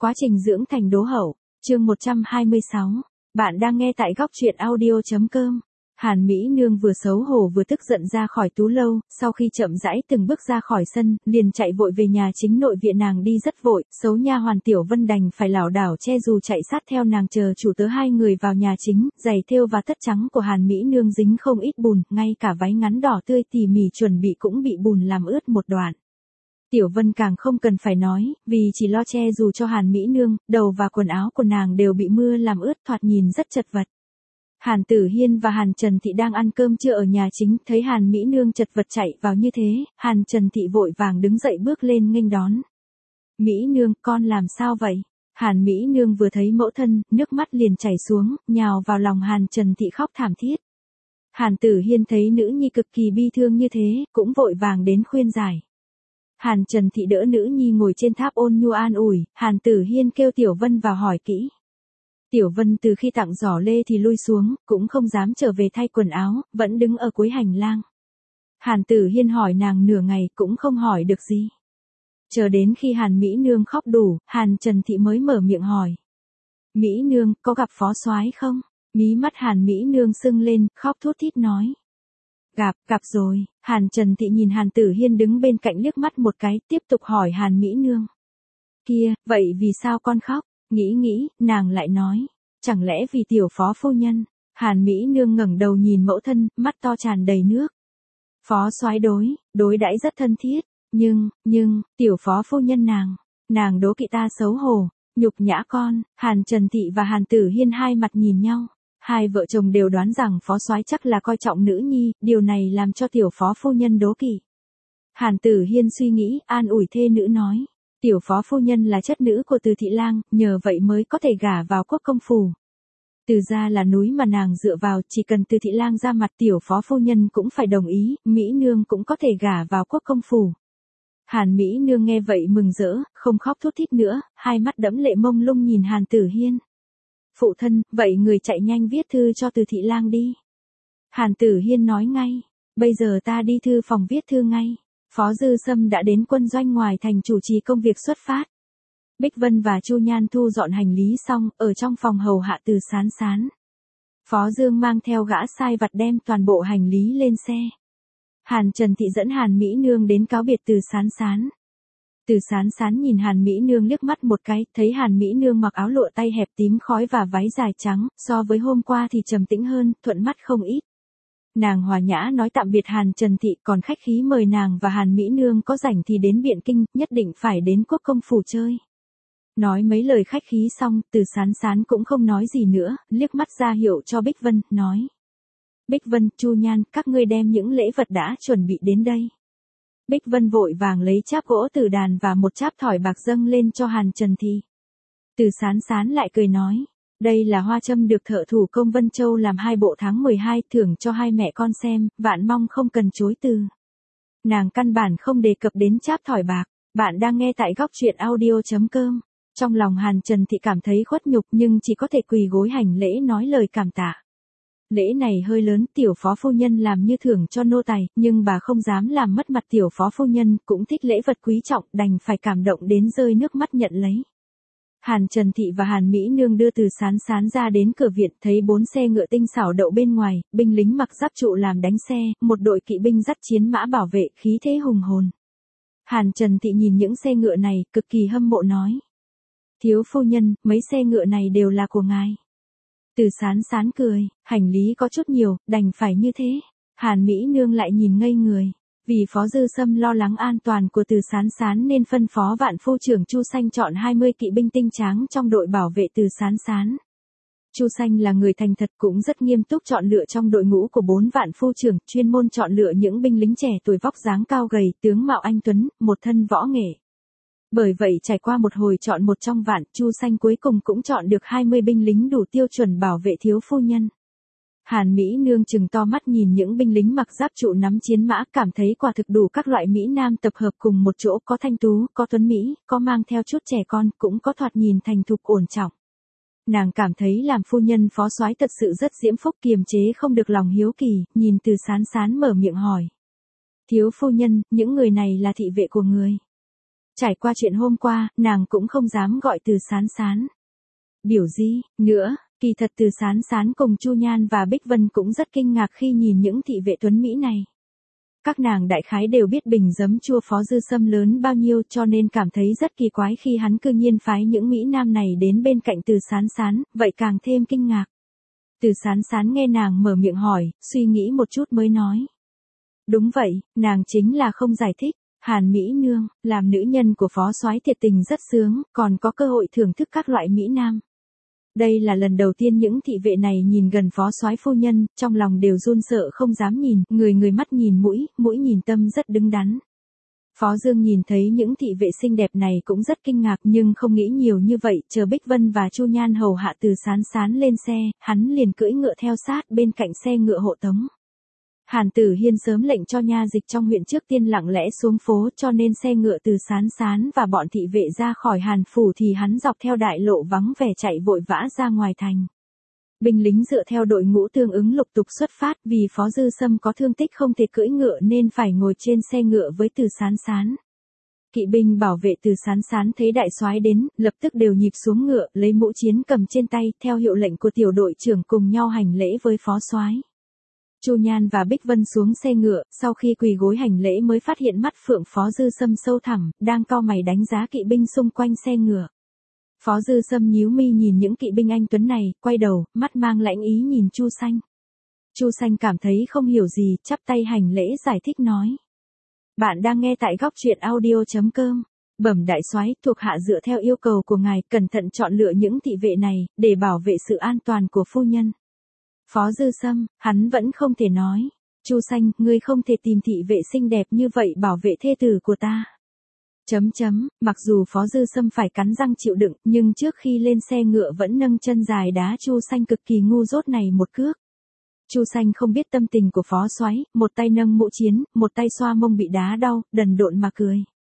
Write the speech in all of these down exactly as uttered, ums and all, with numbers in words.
Quá trình dưỡng thành đố hậu, chương một trăm hai mươi sáu. Bạn đang nghe tại góc truyện audio chấm com. Hàn Mỹ Nương vừa xấu hổ vừa tức giận ra khỏi tú lâu, sau khi chậm rãi từng bước ra khỏi sân, liền chạy vội về nhà chính nội viện. Nàng đi rất vội, xấu nha hoàn Tiểu Vân đành phải lảo đảo che dù chạy sát theo nàng chờ chủ tớ hai người vào nhà chính. Giày thêu và tất trắng của Hàn Mỹ Nương dính không ít bùn, ngay cả váy ngắn đỏ tươi tỉ mỉ chuẩn bị cũng bị bùn làm ướt một đoạn. Tiểu Vân càng không cần phải nói, vì chỉ lo che dù cho Hàn Mỹ Nương, đầu và quần áo của nàng đều bị mưa làm ướt, thoạt nhìn rất chật vật. Hàn Tử Hiên và Hàn Trần Thị đang ăn cơm trưa ở nhà chính, thấy Hàn Mỹ Nương chật vật chạy vào như thế, Hàn Trần Thị vội vàng đứng dậy bước lên nghênh đón. Mỹ Nương, con làm sao vậy? Hàn Mỹ Nương vừa thấy mẫu thân, nước mắt liền chảy xuống, nhào vào lòng Hàn Trần Thị khóc thảm thiết. Hàn Tử Hiên thấy nữ nhi cực kỳ bi thương như thế, cũng vội vàng đến khuyên giải. Hàn Trần Thị đỡ nữ nhi ngồi trên tháp ôn nhu an ủi, Hàn Tử Hiên kêu Tiểu Vân vào hỏi kỹ. Tiểu Vân từ khi tặng giỏ lê thì lui xuống, cũng không dám trở về thay quần áo, vẫn đứng ở cuối hành lang. Hàn Tử Hiên hỏi nàng nửa ngày cũng không hỏi được gì. Chờ đến khi Hàn Mỹ Nương khóc đủ, Hàn Trần Thị mới mở miệng hỏi. Mỹ Nương, có gặp phó soái không? Mí mắt Hàn Mỹ Nương sưng lên, khóc thút thít nói. Gặp, gặp rồi. Hàn Trần Thị nhìn Hàn Tử Hiên đứng bên cạnh liếc mắt một cái, tiếp tục hỏi Hàn Mỹ Nương. Kia, vậy vì sao con khóc? Nghĩ nghĩ, nàng lại nói. Chẳng lẽ vì tiểu phó phu nhân? Hàn Mỹ Nương ngẩng đầu nhìn mẫu thân, mắt to tràn đầy nước. Phó soái đối, đối đãi rất thân thiết. Nhưng, nhưng, tiểu phó phu nhân nàng, nàng đố kỵ ta xấu hổ, nhục nhã con. Hàn Trần Thị và Hàn Tử Hiên hai mặt nhìn nhau. Hai vợ chồng đều đoán rằng phó soái chắc là coi trọng nữ nhi, điều này làm cho tiểu phó phu nhân đố kỵ. Hàn Tử Hiên suy nghĩ, an ủi thê nữ nói, tiểu phó phu nhân là chất nữ của Từ Thị Lang, nhờ vậy mới có thể gả vào quốc công phủ. Từ gia là núi mà nàng dựa vào, chỉ cần Từ Thị Lang ra mặt tiểu phó phu nhân cũng phải đồng ý, Mỹ Nương cũng có thể gả vào quốc công phủ. Hàn Mỹ Nương nghe vậy mừng rỡ, không khóc thút thít nữa, hai mắt đẫm lệ mông lung nhìn Hàn Tử Hiên. Phụ thân, vậy người chạy nhanh viết thư cho Từ Thị Lang đi. Hàn Tử Hiên nói ngay, bây giờ ta đi thư phòng viết thư ngay. Phó Dư Sâm đã đến quân doanh ngoài thành chủ trì công việc xuất phát. Bích Vân và Chu Nhan thu dọn hành lý xong, ở trong phòng hầu hạ Từ Sán Sán. Phó Dương mang theo gã sai vặt đem toàn bộ hành lý lên xe. Hàn Trần Thị dẫn Hàn Mỹ Nương đến cáo biệt Từ Sán Sán. Từ Sán Sán nhìn Hàn Mỹ Nương liếc mắt một cái, thấy Hàn Mỹ Nương mặc áo lụa tay hẹp tím khói và váy dài trắng, so với hôm qua thì trầm tĩnh hơn, thuận mắt không ít. Nàng hòa nhã nói tạm biệt Hàn Trần Thị, còn khách khí mời nàng và Hàn Mỹ Nương có rảnh thì đến Biện Kinh, nhất định phải đến quốc công phủ chơi. Nói mấy lời khách khí xong, Từ Sán Sán cũng không nói gì nữa, liếc mắt ra hiệu cho Bích Vân, nói. Bích Vân, Chu Nhan, các ngươi đem những lễ vật đã chuẩn bị đến đây. Bích Vân vội vàng lấy cháp gỗ tử đàn và một cháp thỏi bạc dâng lên cho Hàn Trần Thị. Từ Sán Sán lại cười nói, đây là hoa châm được thợ thủ công Vân Châu làm hai bộ tháng mười hai, thưởng cho hai mẹ con xem, vạn mong không cần chối từ. Nàng căn bản không đề cập đến cháp thỏi bạc. Bạn đang nghe tại góc truyện audio chấm com. Trong lòng Hàn Trần Thị cảm thấy khuất nhục nhưng chỉ có thể quỳ gối hành lễ nói lời cảm tạ. Lễ này hơi lớn, tiểu phó phu nhân làm như thưởng cho nô tài, nhưng bà không dám làm mất mặt tiểu phó phu nhân, cũng thích lễ vật quý trọng, đành phải cảm động đến rơi nước mắt nhận lấy. Hàn Trần Thị và Hàn Mỹ Nương đưa Từ Sán Sán ra đến cửa viện, thấy bốn xe ngựa tinh xảo đậu bên ngoài, binh lính mặc giáp trụ làm đánh xe, một đội kỵ binh dắt chiến mã bảo vệ, khí thế hùng hồn. Hàn Trần Thị nhìn những xe ngựa này, cực kỳ hâm mộ nói. Thiếu phu nhân, mấy xe ngựa này đều là của ngài. Từ Sán Sán cười, hành lý có chút nhiều, đành phải như thế. Hàn Mỹ Nương lại nhìn ngây người. Vì Phó Dư Sâm lo lắng an toàn của Từ Sán Sán nên phân phó vạn phu trưởng Chu Sanh chọn hai mươi kỵ binh tinh tráng trong đội bảo vệ Từ Sán Sán. Chu Sanh là người thành thật cũng rất nghiêm túc chọn lựa trong đội ngũ của bốn vạn phu trưởng, chuyên môn chọn lựa những binh lính trẻ tuổi vóc dáng cao gầy, tướng mạo anh tuấn, một thân võ nghệ. Bởi vậy trải qua một hồi chọn một trong vạn, Chu Sanh cuối cùng cũng chọn được hai mươi binh lính đủ tiêu chuẩn bảo vệ thiếu phu nhân. Hàn Mỹ Nương trừng to mắt nhìn những binh lính mặc giáp trụ nắm chiến mã, cảm thấy quả thực đủ các loại Mỹ Nam tập hợp cùng một chỗ, có thanh tú, có tuấn Mỹ, có mang theo chút trẻ con, cũng có thoạt nhìn thành thục ổn trọng. Nàng cảm thấy làm phu nhân phó soái thật sự rất diễm phúc, kiềm chế không được lòng hiếu kỳ, nhìn Từ Sán Sán mở miệng hỏi. Thiếu phu nhân, những người này là thị vệ của người. Trải qua chuyện hôm qua, nàng cũng không dám gọi Từ Sán Sán biểu gì nữa. Kỳ thật Từ Sán Sán cùng Chu Nhan và Bích Vân cũng rất kinh ngạc khi nhìn những thị vệ tuấn Mỹ này. Các nàng đại khái đều biết bình giấm chua Phó Dư Sâm lớn bao nhiêu, cho nên cảm thấy rất kỳ quái khi hắn cư nhiên phái những Mỹ Nam này đến bên cạnh Từ Sán Sán, vậy càng thêm kinh ngạc. Từ Sán Sán nghe nàng mở miệng hỏi, suy nghĩ một chút mới nói. Đúng vậy, nàng chính là không giải thích. Hàn Mỹ Nương, làm nữ nhân của Phó Soái thiệt tình rất sướng, còn có cơ hội thưởng thức các loại Mỹ Nam. Đây là lần đầu tiên những thị vệ này nhìn gần Phó Soái phu nhân, trong lòng đều run sợ không dám nhìn, người người mắt nhìn mũi, mũi nhìn tâm rất đứng đắn. Phó Dương nhìn thấy những thị vệ xinh đẹp này cũng rất kinh ngạc nhưng không nghĩ nhiều như vậy, chờ Bích Vân và Chu Nhan hầu hạ Từ Sán Sán lên xe, hắn liền cưỡi ngựa theo sát bên cạnh xe ngựa hộ tống. Hàn Tử Hiên sớm lệnh cho nha dịch trong huyện trước tiên lặng lẽ xuống phố, cho nên xe ngựa Từ Sán Sán và bọn thị vệ ra khỏi Hàn phủ thì hắn dọc theo đại lộ vắng vẻ chạy vội vã ra ngoài thành. Binh lính dựa theo đội ngũ tương ứng lục tục xuất phát, vì Phó Dư Sâm có thương tích không thể cưỡi ngựa nên phải ngồi trên xe ngựa với Từ Sán Sán. Kỵ binh bảo vệ Từ Sán Sán thấy đại soái đến, lập tức đều nhịp xuống ngựa, lấy mũ chiến cầm trên tay, theo hiệu lệnh của tiểu đội trưởng cùng nhau hành lễ với Phó soái. Chu Nhan và Bích Vân xuống xe ngựa, sau khi quỳ gối hành lễ mới phát hiện mắt phượng Phó Dư Sâm sâu thẳm, đang cau mày đánh giá kỵ binh xung quanh xe ngựa. Phó Dư Sâm nhíu mi nhìn những kỵ binh anh tuấn này, quay đầu, mắt mang lãnh ý nhìn Chu Xanh. Chu Xanh cảm thấy không hiểu gì, chắp tay hành lễ giải thích nói. Bạn đang nghe tại góc truyện audio chấm com. Bẩm đại soái, thuộc hạ dựa theo yêu cầu của ngài, cẩn thận chọn lựa những thị vệ này, để bảo vệ sự an toàn của phu nhân. Phó Dư Sâm, hắn vẫn không thể nói. Chu Xanh, ngươi không thể tìm thị vệ xinh đẹp như vậy bảo vệ thê tử của ta. Chấm chấm, mặc dù Phó Dư Sâm phải cắn răng chịu đựng, nhưng trước khi lên xe ngựa vẫn nâng chân dài đá Chu Xanh cực kỳ ngu dốt này một cước. Chu Xanh không biết tâm tình của Phó soái, một tay nâng mũ chiến, một tay xoa mông bị đá đau, đần độn mà cười.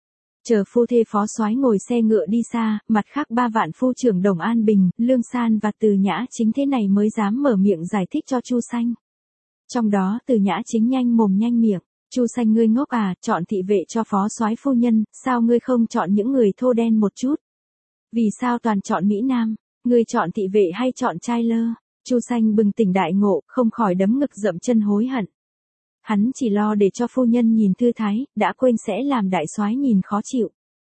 Chờ phu thê Phó soái ngồi xe ngựa đi xa, mặt khác ba vạn phu trưởng Đồng An Bình, Lương San và Từ Nhã Chính thế này mới dám mở miệng giải thích cho Chu Xanh. Trong đó Từ Nhã Chính nhanh mồm nhanh miệng, Chu Xanh ngươi ngốc à, chọn thị vệ cho Phó soái phu nhân, sao ngươi không chọn những người thô đen một chút? Vì sao toàn chọn Mỹ Nam, ngươi chọn thị vệ hay chọn trai lơ? Chu Xanh bừng tỉnh đại ngộ, không khỏi đấm ngực dậm chân hối hận. Hắn chỉ lo để cho phu nhân nhìn thư thái, đã quên sẽ làm đại soái nhìn khó chịu.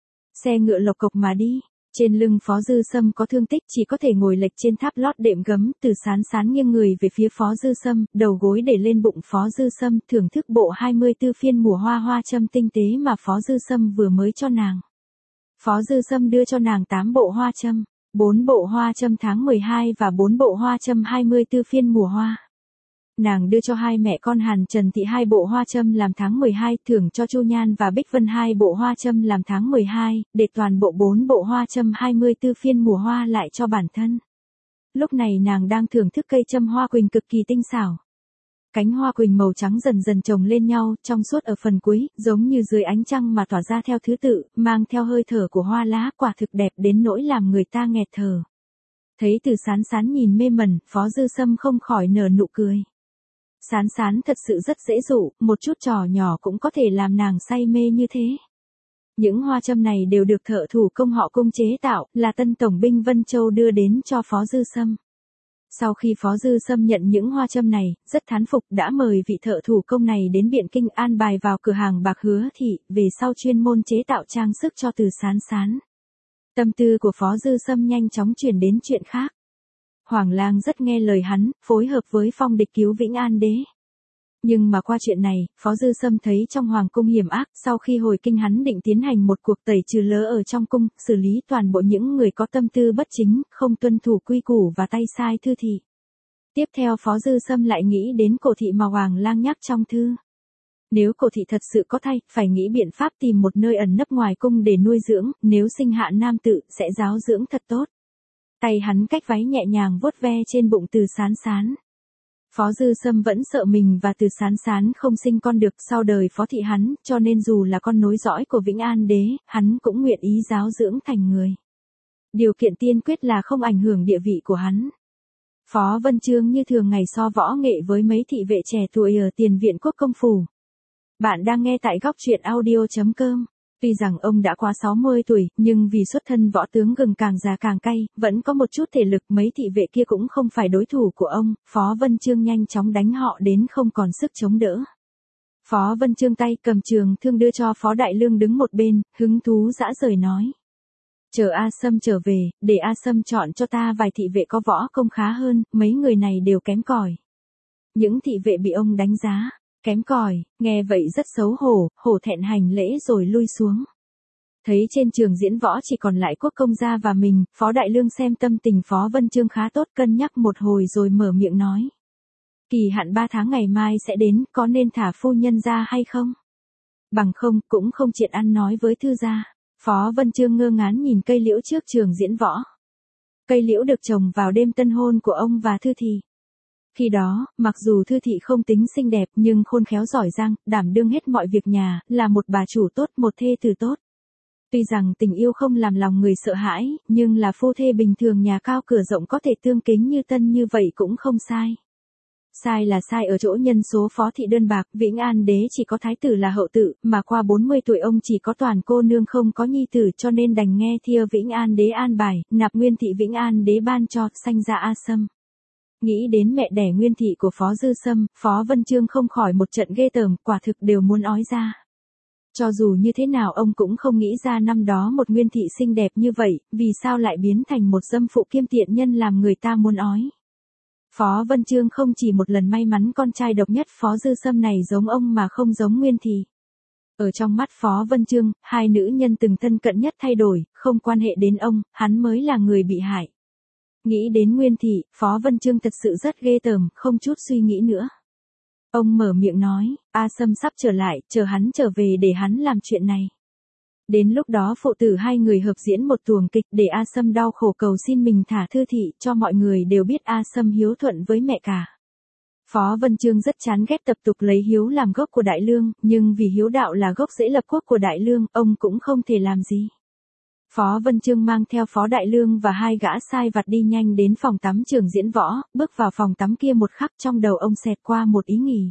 Xe ngựa lộc cộc mà đi, trên lưng Phó Dư Sâm có thương tích chỉ có thể ngồi lệch trên tháp lót đệm gấm, Từ Sán Sán nghiêng người về phía Phó Dư Sâm, đầu gối để lên bụng Phó Dư Sâm, thưởng thức bộ hai mươi tư phiên mùa hoa hoa châm tinh tế mà Phó Dư Sâm vừa mới cho nàng. Phó Dư Sâm đưa cho nàng tám bộ hoa châm, bốn bộ hoa châm tháng mười hai và bốn bộ hoa châm hai mươi tư phiên mùa hoa. Nàng đưa cho hai mẹ con Hàn Trần Thị hai bộ hoa châm làm tháng mười hai, thưởng cho Chu Nhan và Bích Vân hai bộ hoa châm làm tháng mười hai, để toàn bộ bốn bộ hoa châm hai mươi tư phiên mùa hoa lại cho bản thân. Lúc này nàng đang thưởng thức cây châm hoa quỳnh cực kỳ tinh xảo. Cánh hoa quỳnh màu trắng dần dần chồng lên nhau, trong suốt ở phần cuối, giống như dưới ánh trăng mà tỏa ra theo thứ tự, mang theo hơi thở của hoa lá, quả thực đẹp đến nỗi làm người ta nghẹt thở. Thấy Từ Sán Sán nhìn mê mẩn, Phó Dư Sâm không khỏi nở nụ cười. Sán Sán thật sự rất dễ dụ, một chút trò nhỏ cũng có thể làm nàng say mê như thế. Những hoa châm này đều được thợ thủ công họ Cung chế tạo, là tân tổng binh Vân Châu đưa đến cho Phó Dư Sâm. Sau khi Phó Dư Sâm nhận những hoa châm này, rất thán phục, đã mời vị thợ thủ công này đến Biện Kinh an bài vào cửa hàng bạc Hứa Thị, về sau chuyên môn chế tạo trang sức cho Từ Sán Sán. Tâm tư của Phó Dư Sâm nhanh chóng chuyển đến chuyện khác. Hoàng lang rất nghe lời hắn, phối hợp với Phong Địch cứu Vĩnh An đế. Nhưng mà qua chuyện này, Phó Dư Sâm thấy trong hoàng cung hiểm ác, sau khi hồi kinh hắn định tiến hành một cuộc tẩy trừ lỡ ở trong cung, xử lý toàn bộ những người có tâm tư bất chính, không tuân thủ quy củ và tay sai thư thị. Tiếp theo Phó Dư Sâm lại nghĩ đến cổ thị mà Hoàng lang nhắc trong thư. Nếu cổ thị thật sự có thai, phải nghĩ biện pháp tìm một nơi ẩn nấp ngoài cung để nuôi dưỡng, nếu sinh hạ nam tự, sẽ giáo dưỡng thật tốt. Tay hắn cách váy nhẹ nhàng vuốt ve trên bụng Từ Sán Sán. Phó Dư Sâm vẫn sợ mình và Từ Sán Sán không sinh con được sau đời Phó thị hắn, cho nên dù là con nối dõi của Vĩnh An đế, hắn cũng nguyện ý giáo dưỡng thành người. Điều kiện tiên quyết là không ảnh hưởng địa vị của hắn. Phó Vân Chương như thường ngày so võ nghệ với mấy thị vệ trẻ tuổi ở tiền viện quốc công phủ. Bạn đang nghe tại góc truyện audio chấm com. Tuy rằng ông đã quá sáu mươi tuổi, nhưng vì xuất thân võ tướng gừng càng già càng cay, vẫn có một chút thể lực, mấy thị vệ kia cũng không phải đối thủ của ông, Phó Vân Chương nhanh chóng đánh họ đến không còn sức chống đỡ. Phó Vân Chương tay cầm trường thương đưa cho Phó Đại Lương đứng một bên, hứng thú dã rời nói. Chờ A Sâm trở về, để A Sâm chọn cho ta vài thị vệ có võ công khá hơn, mấy người này đều kém cỏi. Những thị vệ bị ông đánh giá kém cỏi, nghe vậy rất xấu hổ, hổ thẹn hành lễ rồi lui xuống. Thấy trên trường diễn võ chỉ còn lại Quốc công gia và mình, Phó Đại Lương xem tâm tình Phó Vân Chương khá tốt, cân nhắc một hồi rồi mở miệng nói. Kỳ hạn ba tháng ngày mai sẽ đến, có nên thả phu nhân ra hay không? Bằng không, cũng không tiện ăn nói với thư gia. Phó Vân Chương ngơ ngán nhìn cây liễu trước trường diễn võ. Cây liễu được trồng vào đêm tân hôn của ông và Thư Thị. Khi đó, mặc dù Thư Thị không tính xinh đẹp nhưng khôn khéo giỏi giang, đảm đương hết mọi việc nhà, là một bà chủ tốt, một thê tử tốt. Tuy rằng tình yêu không làm lòng người sợ hãi, nhưng là phu thê bình thường nhà cao cửa rộng có thể tương kính như tân như vậy cũng không sai. Sai là sai ở chỗ nhân số Phó Thị đơn bạc, Vĩnh An Đế chỉ có thái tử là hậu tự, mà qua bốn mươi tuổi ông chỉ có toàn cô nương không có nhi tử, cho nên đành nghe theo Vĩnh An Đế an bài, nạp Nguyên Thị Vĩnh An Đế ban cho, sanh ra A Sâm. Nghĩ đến mẹ đẻ Nguyên Thị của Phó Dư Sâm, Phó Vân Chương không khỏi một trận ghê tởm, quả thực đều muốn ói ra. Cho dù như thế nào ông cũng không nghĩ ra năm đó một Nguyên Thị xinh đẹp như vậy, vì sao lại biến thành một dâm phụ kiêm tiện nhân làm người ta muốn ói. Phó Vân Chương không chỉ một lần may mắn con trai độc nhất Phó Dư Sâm này giống ông mà không giống Nguyên Thị. Ở trong mắt Phó Vân Chương, hai nữ nhân từng thân cận nhất thay đổi, không quan hệ đến ông, hắn mới là người bị hại. Nghĩ đến Nguyên Thị, Phó Vân Chương thật sự rất ghê tởm, không chút suy nghĩ nữa. Ông mở miệng nói, A Sâm sắp trở lại, chờ hắn trở về để hắn làm chuyện này. Đến lúc đó phụ tử hai người hợp diễn một tuồng kịch để A Sâm đau khổ cầu xin mình thả Thư Thị, cho mọi người đều biết A Sâm hiếu thuận với mẹ cả. Phó Vân Chương rất chán ghét tập tục lấy hiếu làm gốc của Đại Lương, nhưng vì hiếu đạo là gốc rễ lập quốc của Đại Lương, ông cũng không thể làm gì. Phó Vân Chương mang theo Phó Đại Lương và hai gã sai vặt đi nhanh đến phòng tắm trường diễn võ, bước vào phòng tắm kia một khắc trong đầu ông xẹt qua một ý nghĩ.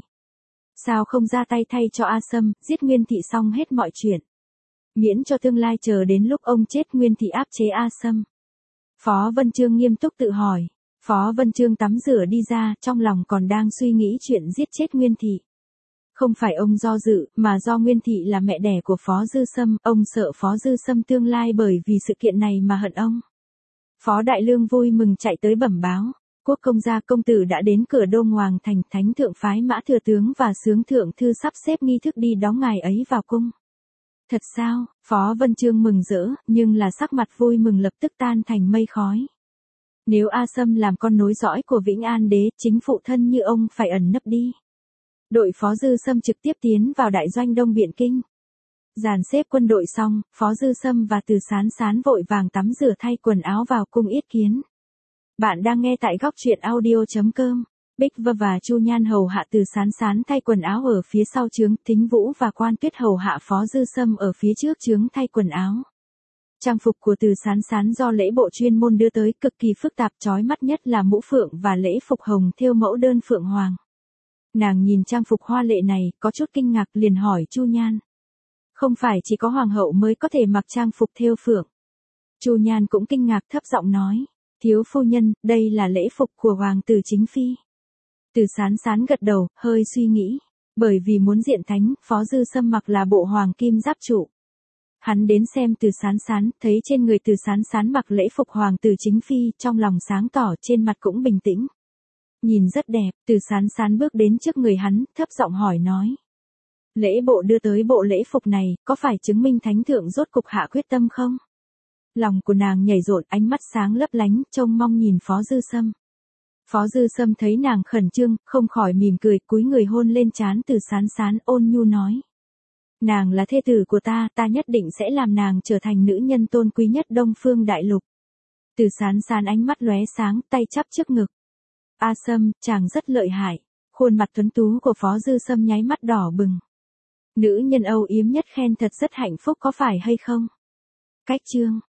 Sao không ra tay thay cho A Sâm, giết Nguyên Thị xong hết mọi chuyện. Miễn cho tương lai chờ đến lúc ông chết Nguyên Thị áp chế A Sâm. Phó Vân Chương nghiêm túc tự hỏi. Phó Vân Chương tắm rửa đi ra, trong lòng còn đang suy nghĩ chuyện giết chết Nguyên Thị. Không phải ông do dự, mà do Nguyên Thị là mẹ đẻ của Phó Dư Sâm, ông sợ Phó Dư Sâm tương lai bởi vì sự kiện này mà hận ông. Phó Đại Lương vui mừng chạy tới bẩm báo. Quốc công gia công tử đã đến cửa Đô Hoàng Thành, thánh thượng phái Mã thừa tướng và Sướng thượng thư sắp xếp nghi thức đi đón ngài ấy vào cung. Thật sao? Phó Vân Chương mừng rỡ, nhưng là sắc mặt vui mừng lập tức tan thành mây khói. Nếu A Sâm làm con nối dõi của Vĩnh An Đế, chính phụ thân như ông phải ẩn nấp đi. Đội Phó Dư Sâm trực tiếp tiến vào đại doanh Đông Biện Kinh. Dàn xếp quân đội xong, Phó Dư Sâm và Từ Sán Sán vội vàng tắm rửa thay quần áo vào cung yết kiến. Bạn đang nghe tại góc truyện audio chấm com. Bích Vơ và Chu Nhan hầu hạ Từ Sán Sán thay quần áo ở phía sau trướng, Thính Vũ và Quan Tuyết hầu hạ Phó Dư Sâm ở phía trước trướng thay quần áo. Trang phục của Từ Sán Sán do lễ bộ chuyên môn đưa tới, cực kỳ phức tạp, chói mắt nhất là mũ phượng và lễ phục hồng thêu mẫu đơn phượng hoàng. Nàng nhìn trang phục hoa lệ này, có chút kinh ngạc liền hỏi Chu Nhan. Không phải chỉ có hoàng hậu mới có thể mặc trang phục thêu phượng. Chu Nhan cũng kinh ngạc thấp giọng nói. Thiếu phu nhân, đây là lễ phục của hoàng tử chính phi. Từ Sán Sán gật đầu, hơi suy nghĩ. Bởi vì muốn diện thánh, Phó Dư Sâm mặc là bộ hoàng kim giáp trụ. Hắn đến xem Từ Sán Sán, thấy trên người Từ Sán Sán mặc lễ phục hoàng tử chính phi, trong lòng sáng tỏ, trên mặt cũng bình tĩnh. Nhìn rất đẹp, Từ Sán Sán bước đến trước người hắn, thấp giọng hỏi nói. Lễ bộ đưa tới bộ lễ phục này, có phải chứng minh thánh thượng rốt cục hạ quyết tâm không? Lòng của nàng nhảy rộn, ánh mắt sáng lấp lánh, trông mong nhìn Phó Dư Sâm. Phó Dư Sâm thấy nàng khẩn trương, không khỏi mỉm cười, cúi người hôn lên trán Từ Sán Sán, ôn nhu nói. Nàng là thê tử của ta, ta nhất định sẽ làm nàng trở thành nữ nhân tôn quý nhất Đông Phương Đại Lục. Từ Sán Sán ánh mắt lóe sáng, tay chắp trước ngực. A Sâm, chàng rất lợi hại. Khuôn mặt tuấn tú của Phó Dư Sâm nháy mắt đỏ bừng. Nữ nhân âu yếm nhất khen thật rất hạnh phúc có phải hay không? Cách chương.